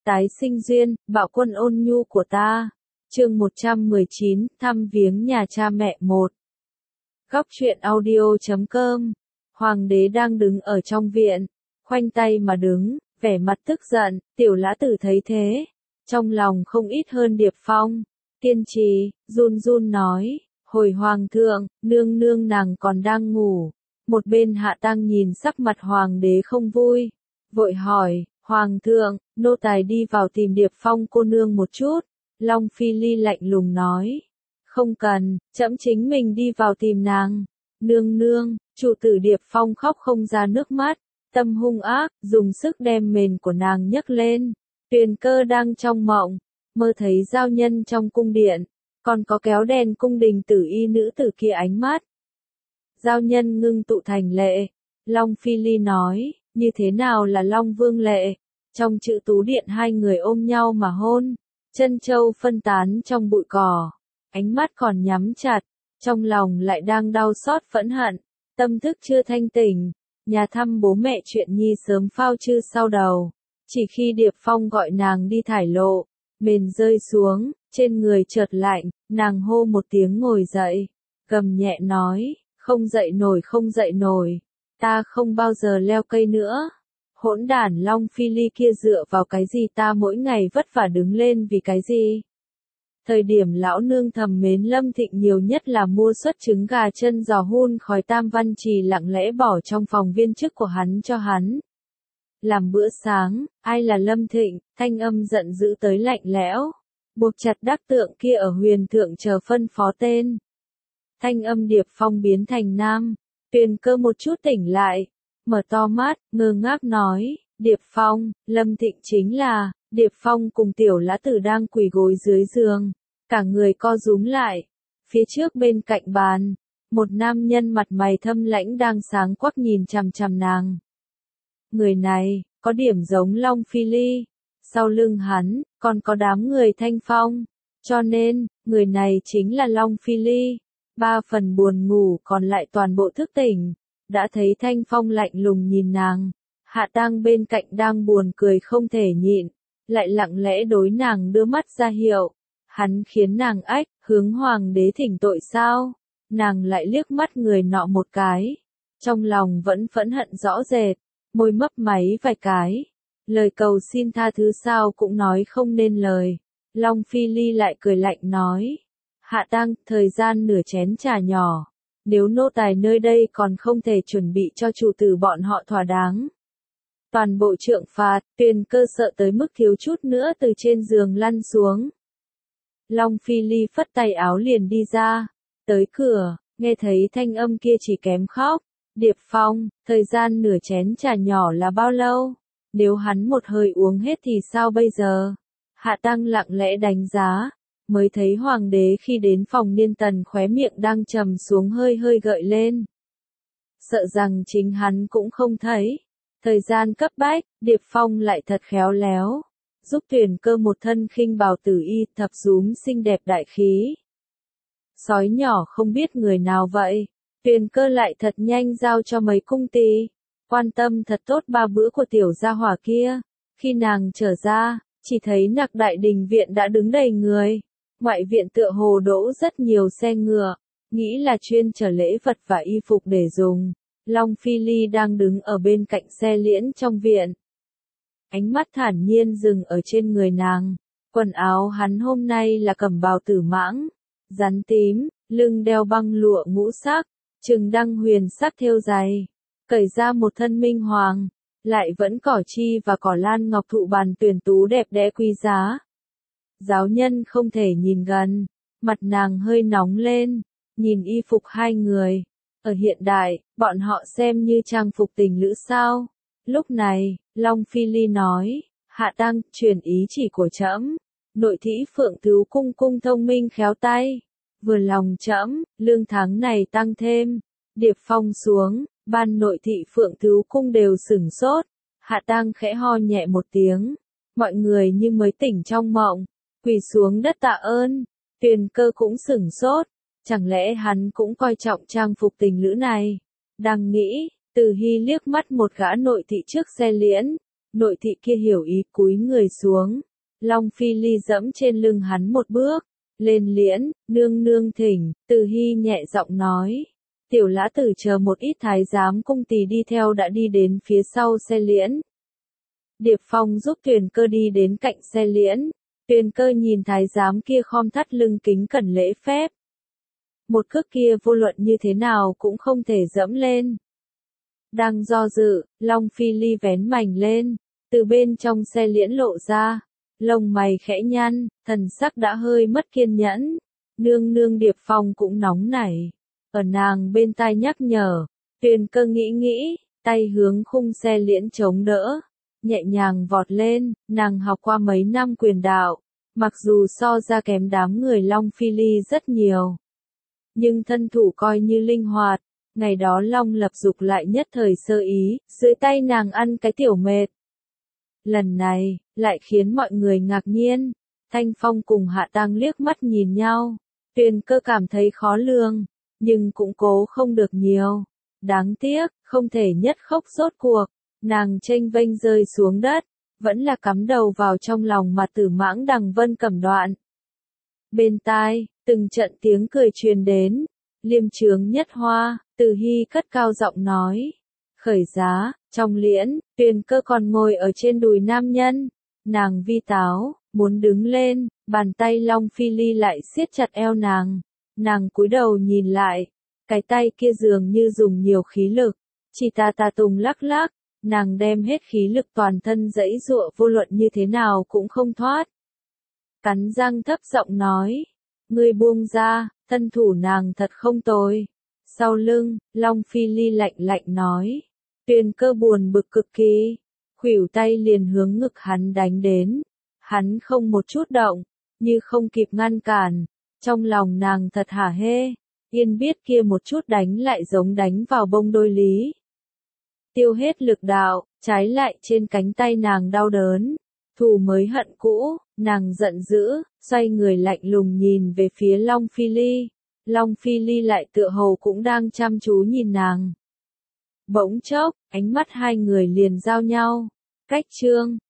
Tái sinh duyên, bạo quân ôn nhu của ta. Chương 119, thăm viếng nhà cha mẹ 1. Góc truyện audio.com. Hoàng đế đang đứng ở trong viện, khoanh tay mà đứng, vẻ mặt tức giận. Tiểu Lã Tử thấy thế, trong lòng không ít hơn Điệp Phong. Kiên trì, run run nói, hồi hoàng thượng, nương nương nàng còn đang ngủ. Một bên Hạ Tăng nhìn sắc mặt hoàng đế không vui, vội hỏi, hoàng thượng, nô tài đi vào tìm Điệp Phong cô nương một chút. Long Phi Ly lạnh lùng nói, không cần, trẫm chính mình đi vào tìm nàng. Nương nương, chủ tử Điệp Phong khóc không ra nước mắt, tâm hung ác, dùng sức đem mền của nàng nhấc lên. Tuyền Cơ đang trong mộng, mơ thấy giao nhân trong cung điện, còn có kéo đèn cung đình tử y nữ tử kia ánh mắt. Giao nhân ngưng tụ thành lệ. Long Phi Ly nói, như thế nào là Long Vương lệ? Trong chữ tú điện hai người ôm nhau mà hôn, chân châu phân tán trong bụi cỏ, ánh mắt còn nhắm chặt, trong lòng lại đang đau xót phẫn hận, tâm thức chưa thanh tỉnh. Nhà thăm bố mẹ chuyện nhi sớm phao chư sau đầu, chỉ khi Điệp Phong gọi nàng đi thải lộ, mền rơi xuống, trên người chợt lạnh, nàng hô một tiếng ngồi dậy, gầm nhẹ nói, không dậy nổi không dậy nổi, ta không bao giờ leo cây nữa. Hỗn đản Long Phi Ly kia dựa vào cái gì ta mỗi ngày vất vả đứng lên vì cái gì? Thời điểm lão nương thầm mến Lâm Thịnh nhiều nhất là mua suất trứng gà chân giò hun khói Tam Văn Trì lặng lẽ bỏ trong phòng viên chức của hắn cho hắn làm bữa sáng. Ai là Lâm Thịnh? Thanh âm giận dữ tới lạnh lẽo, buộc chặt đắc tượng kia ở huyền thượng chờ phân phó tên. Thanh âm Điệp Phong biến thành nam. Tuyền Cơ một chút tỉnh lại, mở to mắt, ngơ ngác nói, Điệp Phong, Lâm Thịnh chính là. Điệp Phong cùng Tiểu Lã Tử đang quỳ gối dưới giường, cả người co rúm lại. Phía trước bên cạnh bàn, một nam nhân mặt mày thâm lãnh đang sáng quắc nhìn chằm chằm nàng. Người này, có điểm giống Long Phi Ly. Sau lưng hắn, còn có đám người Thanh Phong. Cho nên, người này chính là Long Phi Ly. 3 phần buồn ngủ còn lại toàn bộ thức tỉnh. Đã thấy Thanh Phong lạnh lùng nhìn nàng. Hạ Tăng bên cạnh đang buồn cười không thể nhịn, lại lặng lẽ đối nàng đưa mắt ra hiệu. Hắn khiến nàng ách, hướng hoàng đế thỉnh tội sao? Nàng lại liếc mắt người nọ một cái. Trong lòng vẫn phẫn hận rõ rệt, môi mấp máy vài cái. Lời cầu xin tha thứ sao cũng nói không nên lời. Long Phi Ly lại cười lạnh nói. Hạ Tăng, thời gian nửa chén trà nhỏ. Nếu nô tài nơi đây còn không thể chuẩn bị cho chủ tử bọn họ thỏa đáng. Toàn bộ trượng phạt. Tuyền Cơ sợ tới mức thiếu chút nữa từ trên giường lăn xuống. Long Phi Ly phất tay áo liền đi ra. Tới cửa, nghe thấy thanh âm kia chỉ kém khóc. Điệp Phong, thời gian nửa chén trà nhỏ là bao lâu? Nếu hắn một hơi uống hết thì sao bây giờ? Hạ Tăng lặng lẽ đánh giá, mới thấy hoàng đế khi đến phòng Niên Tần khóe miệng đang trầm xuống hơi hơi gợi lên. Sợ rằng chính hắn cũng không thấy. Thời gian cấp bách, Điệp Phong lại thật khéo léo, giúp Tuyền Cơ một thân khinh bào tử y thập rúm xinh đẹp đại khí. Sói nhỏ không biết người nào vậy, Tuyền Cơ lại thật nhanh giao cho mấy cung tỳ, quan tâm thật tốt 3 bữa của tiểu gia hỏa kia. Khi nàng trở ra, chỉ thấy Nặc Đại Đình viện đã đứng đầy người, ngoại viện tựa hồ đỗ rất nhiều xe ngựa, nghĩ là chuyên chở lễ vật và y phục để dùng. Long Phi Ly đang đứng ở bên cạnh xe liễn trong viện. Ánh mắt thản nhiên dừng ở trên người nàng. Quần áo hắn hôm nay là cẩm bào tử mãng, rắn tím, lưng đeo băng lụa ngũ sắc, trừng đăng huyền sắc thêu dày. Cởi ra một thân minh hoàng, lại vẫn cỏ chi và cỏ lan ngọc thụ bàn tuyển tú đẹp đẽ quý giá. Giáo nhân không thể nhìn gần, mặt nàng hơi nóng lên, nhìn y phục hai người. Ở hiện đại, bọn họ xem như trang phục tình lữ sao? Lúc này, Long Phi Ly nói, Hạ Tăng, truyền ý chỉ của trẫm. Nội thĩ Phượng Tứ cung cung thông minh khéo tay. Vừa lòng trẫm, lương tháng này tăng thêm. Điệp Phong xuống, ban nội thị Phượng Tứ cung đều sửng sốt. Hạ Tăng khẽ ho nhẹ một tiếng. Mọi người như mới tỉnh trong mộng, quỳ xuống đất tạ ơn. Tuyền Cơ cũng sửng sốt. Chẳng lẽ hắn cũng coi trọng trang phục tình lữ này? Đang nghĩ, Từ Hy liếc mắt một gã nội thị trước xe liễn, Nội thị kia hiểu ý cúi người xuống. Long Phi Ly dẫm trên lưng hắn một bước. Lên liễn, nương nương thỉnh, Từ Hy nhẹ giọng nói. Tiểu lã tử chờ một ít thái giám cung tỳ đi theo đã đi đến phía sau xe liễn. Điệp Phong giúp Tuyền Cơ đi đến cạnh xe liễn. Tuyền Cơ nhìn thái giám kia khom thắt lưng kính cẩn lễ phép. Một cước kia vô luận như thế nào cũng không thể dẫm lên. Đang do dự, Long Phi Ly vén mảnh lên, từ bên trong xe liễn lộ ra. Lông mày khẽ nhăn, thần sắc đã hơi mất kiên nhẫn. Nương nương Điệp Phong cũng nóng nảy. Ở nàng bên tai nhắc nhở. Tuyền Cơ nghĩ, tay hướng khung xe liễn chống đỡ. Nhẹ nhàng vọt lên, nàng học qua mấy năm quyền đạo. Mặc dù so ra kém đám người Long Phi Ly rất nhiều. Nhưng thân thủ coi như linh hoạt. Ngày đó Long Lập Dục lại nhất thời sơ ý, dưới tay nàng ăn cái tiểu mệt. Lần này, lại khiến mọi người ngạc nhiên. Thanh Phong cùng Hạ Tang liếc mắt nhìn nhau. Tuyền Cơ cảm thấy khó lường, nhưng cũng cố không được nhiều. Đáng tiếc, không thể nhất khốc rốt cuộc. Nàng chênh vênh rơi xuống đất, vẫn là cắm đầu vào trong lòng mà Tử Mãng Đằng Vân Cẩm đoạn. Bên tai, từng trận tiếng cười truyền đến. Liêm trướng nhất hoa, Từ Hy cất cao giọng nói. Khởi giá, trong liễn, Tuyền Cơ còn ngồi ở trên đùi nam nhân. Nàng vi táo, muốn đứng lên, bàn tay Long Phi Ly lại siết chặt eo nàng. Nàng cúi đầu nhìn lại, cái tay kia dường như dùng nhiều khí lực. Chỉ ta tùng lắc lắc, nàng đem hết khí lực toàn thân giãy giụa vô luận như thế nào cũng không thoát. Cắn răng thấp giọng nói. Ngươi buông ra, thân thủ nàng thật không tồi. Sau lưng, Long Phi Ly lạnh lạnh nói. Tuyền Cơ buồn bực cực kỳ. Khuỷu tay liền hướng ngực hắn đánh đến. Hắn không một chút động, như không kịp ngăn cản. Trong lòng nàng thật hả hê. Yên biết kia một chút đánh lại giống đánh vào bông đôi lý. Tiêu hết lực đạo, trái lại trên cánh tay nàng đau đớn. Thù mới hận cũ, nàng giận dữ, xoay người lạnh lùng nhìn về phía Long Phi Ly. Long Phi Ly lại tựa hồ cũng đang chăm chú nhìn nàng. Bỗng chốc, ánh mắt hai người liền giao nhau. Cách chương